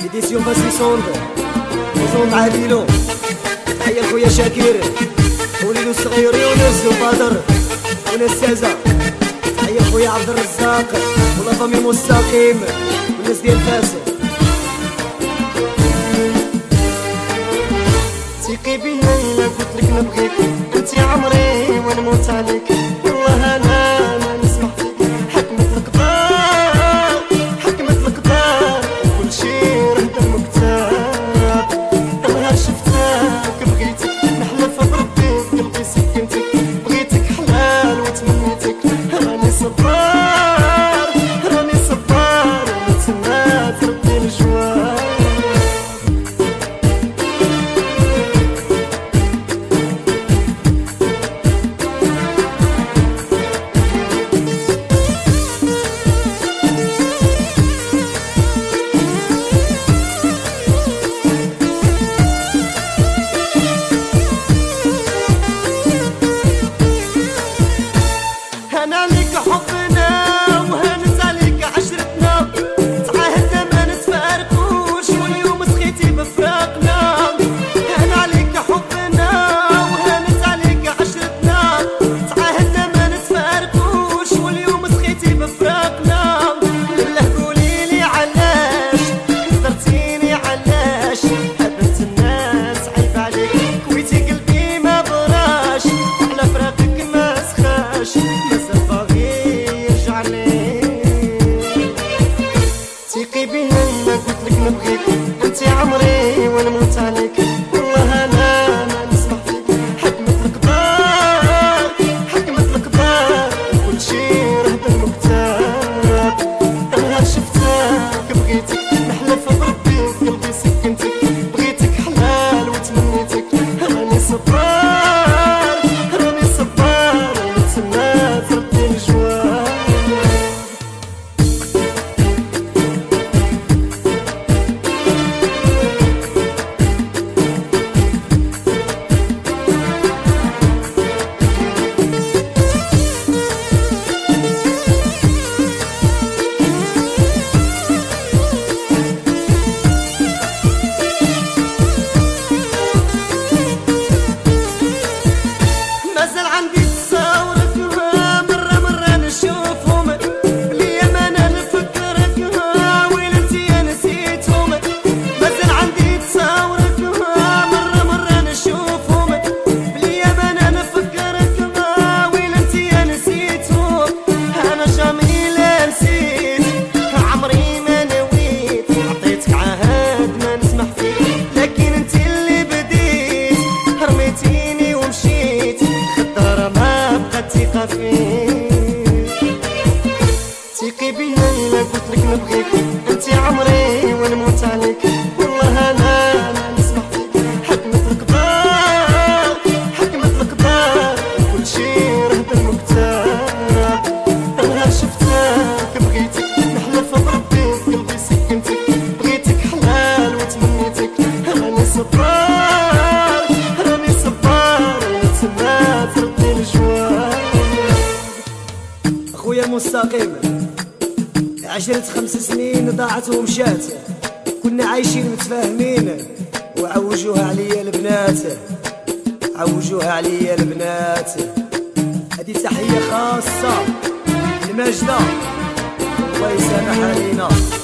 إديسيون باسي صوند وصوند مع ليلو. تحية لخويا شاكر وليلو الصغيري وناس بدر وناس سازا. تحية لخويا عبد الرزاق ولا فامي مستقيم والناس ديال فاس. ثقي بيا إلا قلتلك نبغيك انتي عمري ونموت عليك. والله أنا ما نسمح فيك حكمت القدر حكمت القدر وكلشي راه دم وكتاب. نهار شفتك بغيتك نحلف بربي قلبي سكنتك. بغيتك حلال وتمنيتك راني صبار راني صبار ونتسنى تردي الجواب. هان عليك حبنا وهانت عليك عشرتنا. تعاهدنا ما نتفارقوش واليوم سخيتي بفراقنا. هان عليك حبنا وهانت عليك عشرتنا. تعاهدنا ما نتفارقوش واليوم سخيتي بفراقنا. بالله قوليلي علاش كثرتيني علاش حبت الناس عيب عليك. كويتي قلبي ما براش على فراقك ما سخاش. ثقي بيا إلا قلتلك نبغيك انتي عمري ونموت عليك. والله أنا ما نسمح فيك حكمت القدر حكمت القدر وكلشي راه دم وكتاب. نهار شفتك بغيتك نحلف بربي قلبي سكنتك. بغيتك حلال وتمنيتك راني صبار راني صبار ونتسنى تردي الجواب. مازال عندي تصاورك مرة نشوفهم. بلي أمانة نفكرك ويل انتي نسيتهم. مازال عندي تصاورك مرة نشوفهم. بلي أمانة نفكرك ويل انتي نسيتهم. أنا جامي لا نسيت عمري ما نويت. عطيتك عهد ما نسمح فيه لكن انتي اللي بديت. رميتيني ومشيت خطرة ما بقات ثقة فيك. ثقي بيا إلا قلتلك نبغيك انتي عمري ونموت عليك. والله أنا ما نسمح فيك حكمت القدر حكمت القدر وكلشي راه دم وكتاب. نهار شفتك بغيتك نحلف بربي قلبي سكنتك. بغيتك حلال وتمنيتك راني صبار راني صبار ونتسنى تردي الجواب. أخويا المستقيم 5 سنين ضاعت ومشات. كنا عايشين متفاهمين وعوجوها عليا البنات عوجوها عليا البنات. هذه تحية خاصة لماجدة الله يسامح علينا.